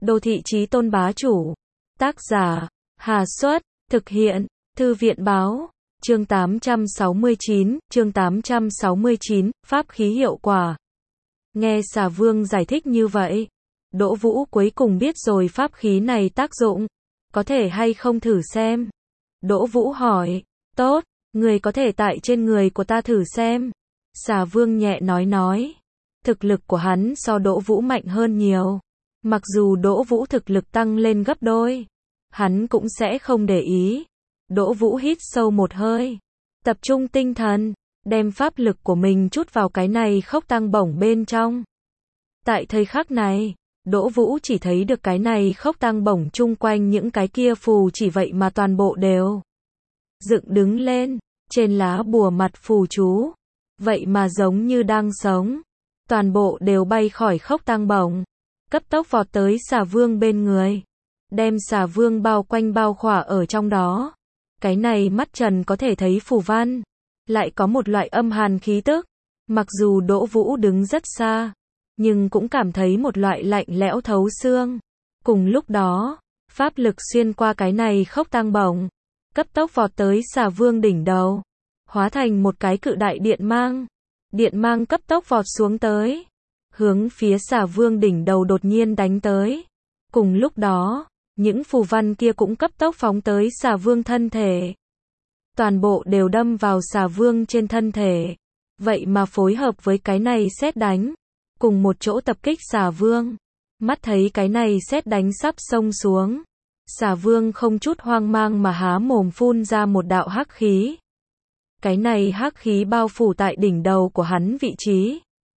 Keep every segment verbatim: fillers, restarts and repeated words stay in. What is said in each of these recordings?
Đô thị chí tôn bá chủ. Tác giả, Hà Xuất, thực hiện, Thư viện báo, chương tám trăm sáu mươi chín, chương tám trăm sáu mươi chín, pháp khí hiệu quả. Nghe Xà Vương giải thích như vậy, Đỗ Vũ cuối cùng biết rồi pháp khí này tác dụng, có thể hay không thử xem. Đỗ Vũ hỏi, tốt, người có thể tại trên người của ta thử xem. Xà Vương nhẹ nói nói, thực lực của hắn so Đỗ Vũ mạnh hơn nhiều. Mặc dù Đỗ Vũ thực lực tăng lên gấp đôi, hắn cũng sẽ không để ý. Đỗ Vũ hít sâu một hơi, tập trung tinh thần, đem pháp lực của mình chút vào cái này khốc tăng bổng bên trong. Tại thời khắc này, Đỗ Vũ chỉ thấy được cái này khốc tăng bổng chung quanh những cái kia phù chỉ vậy mà toàn bộ đều dựng đứng lên, trên lá bùa mặt phù chú, vậy mà giống như đang sống, toàn bộ đều bay khỏi khốc tăng bổng, cấp tốc vọt tới Xà Vương bên người, đem Xà Vương bao quanh bao khỏa ở trong đó. Cái này mắt trần có thể thấy phù văn, lại có một loại âm hàn khí tức. Mặc dù Đỗ Vũ đứng rất xa, nhưng cũng cảm thấy một loại lạnh lẽo thấu xương. Cùng lúc đó, pháp lực xuyên qua cái này khốc tăng bổng, cấp tốc vọt tới Xà Vương đỉnh đầu, hóa thành một cái cự đại điện mang. Điện mang cấp tốc vọt xuống tới, hướng phía Xà Vương đỉnh đầu đột nhiên đánh tới. Cùng lúc đó, những phù văn kia cũng cấp tốc phóng tới Xà Vương thân thể. Toàn bộ đều đâm vào Xà Vương trên thân thể. Vậy mà phối hợp với cái này sét đánh, cùng một chỗ tập kích Xà Vương. Mắt thấy cái này sét đánh sắp xông xuống, Xà Vương không chút hoang mang mà há mồm phun ra một đạo hắc khí. Cái này hắc khí bao phủ tại đỉnh đầu của hắn vị trí,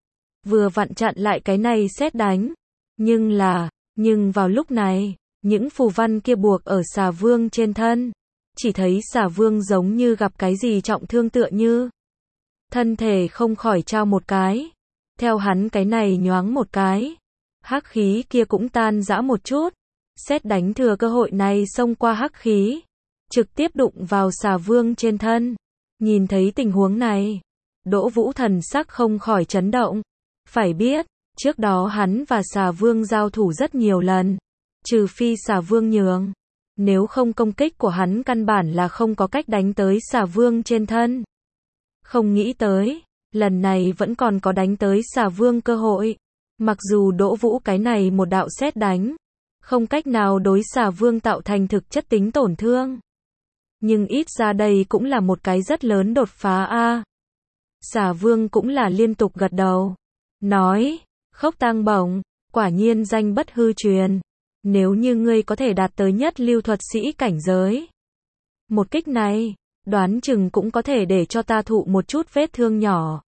vừa vặn chặn lại cái này sét đánh. Nhưng là, nhưng vào lúc này, những phù văn kia buộc ở Xà Vương trên thân, chỉ thấy Xà Vương giống như gặp cái gì trọng thương tựa như. Thân thể không khỏi trao một cái, theo hắn cái này nhoáng một cái, hắc khí kia cũng tan rã một chút. Sét đánh thừa cơ hội này xông qua hắc khí, trực tiếp đụng vào Xà Vương trên thân. Nhìn thấy tình huống này, Đỗ Vũ thần sắc không khỏi chấn động. Phải biết, trước đó hắn và Xà Vương giao thủ rất nhiều lần, trừ phi Xà Vương nhường, nếu không công kích của hắn căn bản là không có cách đánh tới Xà Vương trên thân. Không nghĩ tới, lần này vẫn còn có đánh tới Xà Vương cơ hội. Mặc dù Đỗ Vũ cái này một đạo sét đánh, không cách nào đối Xà Vương tạo thành thực chất tính tổn thương, nhưng ít ra đây cũng là một cái rất lớn đột phá a. À. Xà Vương cũng là liên tục gật đầu, nói, khốc tăng bổng, quả nhiên danh bất hư truyền. Nếu như ngươi có thể đạt tới nhất lưu thuật sĩ cảnh giới, một kích này, đoán chừng cũng có thể để cho ta thụ một chút vết thương nhỏ.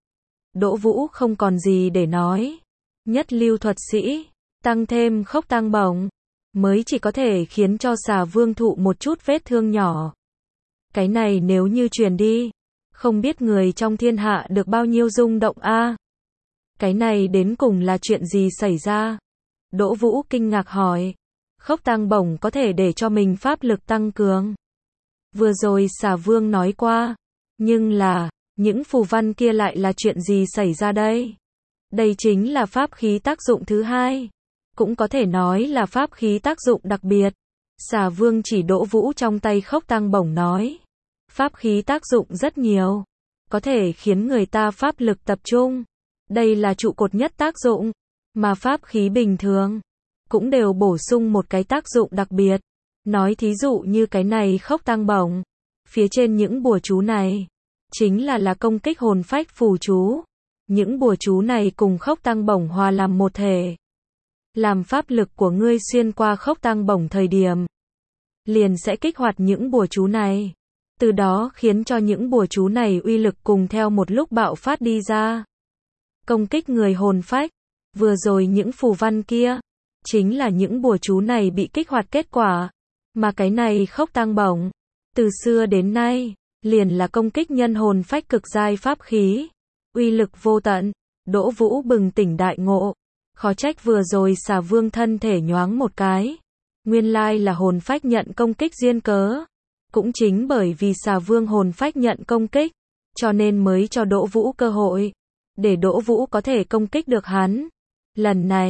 Đỗ Vũ không còn gì để nói. Nhất lưu thuật sĩ, tăng thêm khốc tăng bổng, mới chỉ có thể khiến cho Xà Vương thụ một chút vết thương nhỏ. Cái này nếu như truyền đi, không biết người trong thiên hạ được bao nhiêu rung động a. À. Cái này đến cùng là chuyện gì xảy ra? Đỗ Vũ kinh ngạc hỏi. Khốc tăng bổng có thể để cho mình pháp lực tăng cường. Vừa rồi Xà Vương nói qua, nhưng là, những phù văn kia lại là chuyện gì xảy ra đây? Đây chính là pháp khí tác dụng thứ hai, cũng có thể nói là pháp khí tác dụng đặc biệt. Xà Vương chỉ Đỗ Vũ trong tay khốc tăng bổng nói, pháp khí tác dụng rất nhiều, có thể khiến người ta pháp lực tập trung. Đây là trụ cột nhất tác dụng, mà pháp khí bình thường cũng đều bổ sung một cái tác dụng đặc biệt. Nói thí dụ như cái này khốc tăng bổng, phía trên những bùa chú này chính là là công kích hồn phách phù chú. Những bùa chú này cùng khốc tăng bổng hòa làm một thể, làm pháp lực của ngươi xuyên qua khốc tăng bổng thời điểm, liền sẽ kích hoạt những bùa chú này, từ đó khiến cho những bùa chú này uy lực cùng theo một lúc bạo phát đi ra, công kích người hồn phách. Vừa rồi những phù văn kia, chính là những bùa chú này bị kích hoạt kết quả, mà cái này khốc tăng bổng, từ xưa đến nay, liền là công kích nhân hồn phách cực giai pháp khí, uy lực vô tận. Đỗ Vũ bừng tỉnh đại ngộ, khó trách vừa rồi Xà Vương thân thể nhoáng một cái, nguyên lai là hồn phách nhận công kích duyên cớ. Cũng chính bởi vì Xà Vương hồn phách nhận công kích, cho nên mới cho Đỗ Vũ cơ hội, để Đỗ Vũ có thể công kích được hắn. Lần này,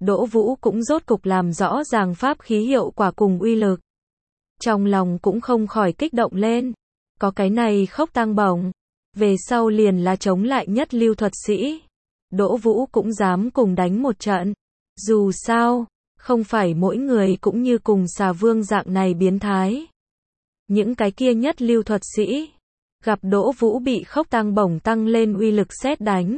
Đỗ Vũ cũng rốt cục làm rõ ràng pháp khí hiệu quả cùng uy lực. Trong lòng cũng không khỏi kích động lên. Có cái này khốc tăng bổng. Về sau liền là chống lại nhất lưu thuật sĩ. Đỗ Vũ cũng dám cùng đánh một trận. Dù sao, không phải mỗi người cũng như cùng Xà Vương dạng này biến thái. Những cái kia nhất lưu thuật sĩ, gặp Đỗ Vũ bị khốc tăng bổng tăng lên uy lực sét đánh.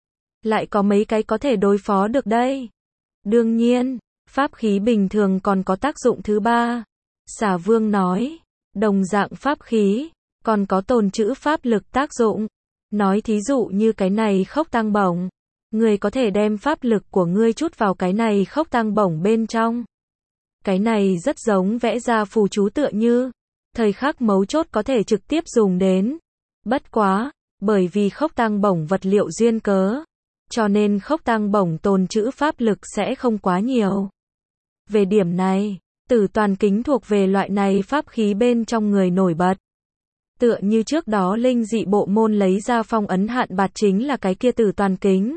Lại có mấy cái có thể đối phó được đây. Đương nhiên, pháp khí bình thường còn có tác dụng thứ ba. Xà Vương nói, đồng dạng pháp khí, còn có tồn trữ pháp lực tác dụng. Nói thí dụ như cái này khốc tăng bổng. Ngươi có thể đem pháp lực của ngươi chút vào cái này khốc tăng bổng bên trong. Cái này rất giống vẽ ra phù chú tựa như. Thời khắc mấu chốt có thể trực tiếp dùng đến. Bất quá, bởi vì khốc tăng bổng vật liệu duyên cớ. Cho nên khốc tăng bổng tồn trữ pháp lực sẽ không quá nhiều. Về điểm này, Tử Toàn Kính thuộc về loại này pháp khí bên trong người nổi bật. Tựa như trước đó linh dị bộ môn lấy ra phong ấn hạn bạt chính là cái kia Tử Toàn Kính.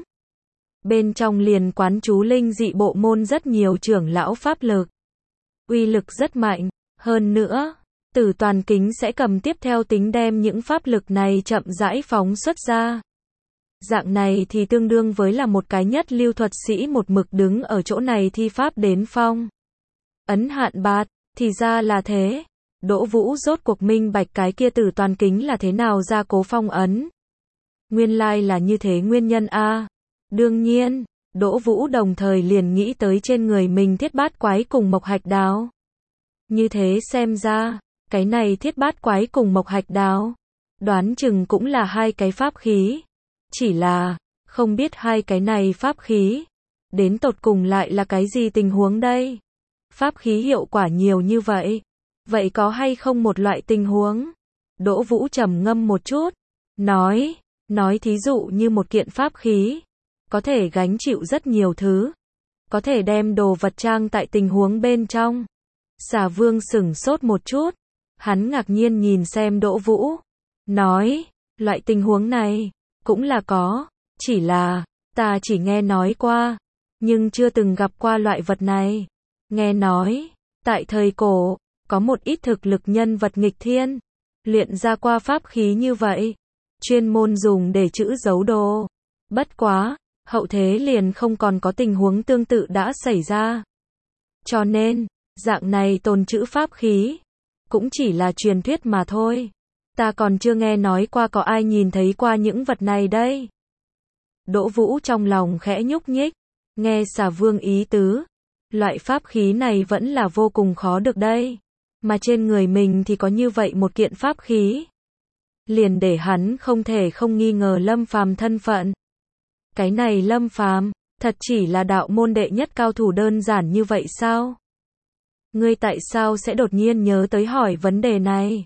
Bên trong liền quán chú linh dị bộ môn rất nhiều trưởng lão pháp lực. Uy lực rất mạnh, hơn nữa, Tử Toàn Kính sẽ cầm tiếp theo tính đem những pháp lực này chậm rãi phóng xuất ra. Dạng này thì tương đương với là một cái nhất lưu thuật sĩ một mực đứng ở chỗ này thi pháp đến phong ấn hạn bạt, thì ra là thế. Đỗ Vũ rốt cuộc minh bạch cái kia Tử Toàn Kính là thế nào ra cố phong ấn. Nguyên lai là như thế nguyên nhân a. Đương nhiên, Đỗ Vũ đồng thời liền nghĩ tới trên người mình thiết bát quái cùng mộc hạch đào. Như thế xem ra, cái này thiết bát quái cùng mộc hạch đào, đoán chừng cũng là hai cái pháp khí. Chỉ là, không biết hai cái này pháp khí, đến tột cùng lại là cái gì tình huống đây? Pháp khí hiệu quả nhiều như vậy, vậy có hay không một loại tình huống? Đỗ Vũ trầm ngâm một chút, nói, nói thí dụ như một kiện pháp khí, có thể gánh chịu rất nhiều thứ, có thể đem đồ vật trang tại tình huống bên trong. Xà Vương sửng sốt một chút, hắn ngạc nhiên nhìn xem Đỗ Vũ, nói, loại tình huống này, cũng là có, chỉ là, ta chỉ nghe nói qua, nhưng chưa từng gặp qua loại vật này. Nghe nói, tại thời cổ, có một ít thực lực nhân vật nghịch thiên, luyện ra qua pháp khí như vậy, chuyên môn dùng để trữ giấu đồ. Bất quá, hậu thế liền không còn có tình huống tương tự đã xảy ra. Cho nên, dạng này tồn trữ pháp khí, cũng chỉ là truyền thuyết mà thôi. Ta còn chưa nghe nói qua có ai nhìn thấy qua những vật này đây. Đỗ Vũ trong lòng khẽ nhúc nhích, nghe Xà Vương ý tứ, loại pháp khí này vẫn là vô cùng khó được đây, mà trên người mình thì có như vậy một kiện pháp khí, liền để hắn không thể không nghi ngờ Lâm Phàm thân phận. Cái này Lâm Phàm, thật chỉ là đạo môn đệ nhất cao thủ đơn giản như vậy sao? Ngươi tại sao sẽ đột nhiên nhớ tới hỏi vấn đề này?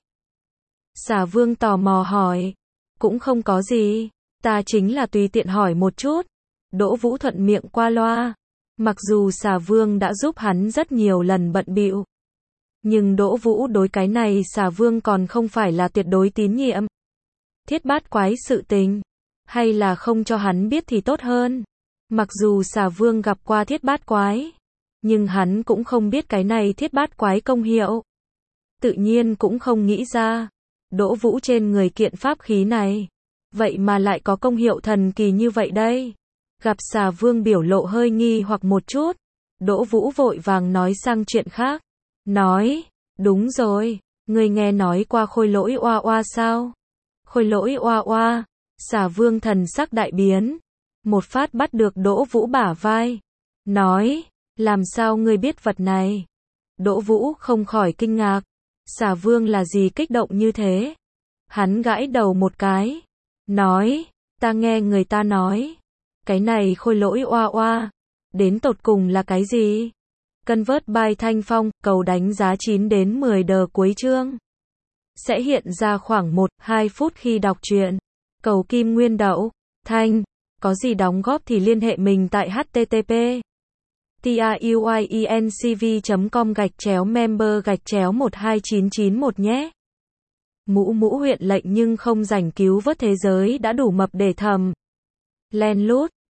Xà Vương tò mò hỏi. Cũng không có gì, ta chính là tùy tiện hỏi một chút. Đỗ Vũ thuận miệng qua loa. Mặc dù Xà Vương đã giúp hắn rất nhiều lần bận bịu, nhưng Đỗ Vũ đối cái này Xà Vương còn không phải là tuyệt đối tín nhiệm. Thiết bát quái sự tình, hay là không cho hắn biết thì tốt hơn. Mặc dù Xà Vương gặp qua thiết bát quái, nhưng hắn cũng không biết cái này thiết bát quái công hiệu. Tự nhiên cũng không nghĩ ra, Đỗ Vũ trên người kiện pháp khí này, vậy mà lại có công hiệu thần kỳ như vậy đây. Gặp Xà Vương biểu lộ hơi nghi hoặc một chút, Đỗ Vũ vội vàng nói sang chuyện khác. Nói, đúng rồi, ngươi nghe nói qua khôi lỗi oa oa sao? Khôi lỗi oa oa, Xà Vương thần sắc đại biến, một phát bắt được Đỗ Vũ bả vai, nói, làm sao ngươi biết vật này? Đỗ Vũ không khỏi kinh ngạc, Xà Vương là gì kích động như thế? Hắn gãi đầu một cái, nói, ta nghe người ta nói, cái này khôi lỗi oa oa, đến tột cùng là cái gì? Convert by Thanh Phong, cầu đánh giá chín đến mười đờ cuối chương. Sẽ hiện ra khoảng một đến hai phút khi đọc truyện. Cầu kim nguyên đậu, Thanh, có gì đóng góp thì liên hệ mình tại http truyencv chấm com gạch chéo member gạch chéo một hai chín chín một nhé. Mũ mũ huyện lệnh nhưng không rảnh cứu vớt thế giới đã đủ mập để thầm. Len lút.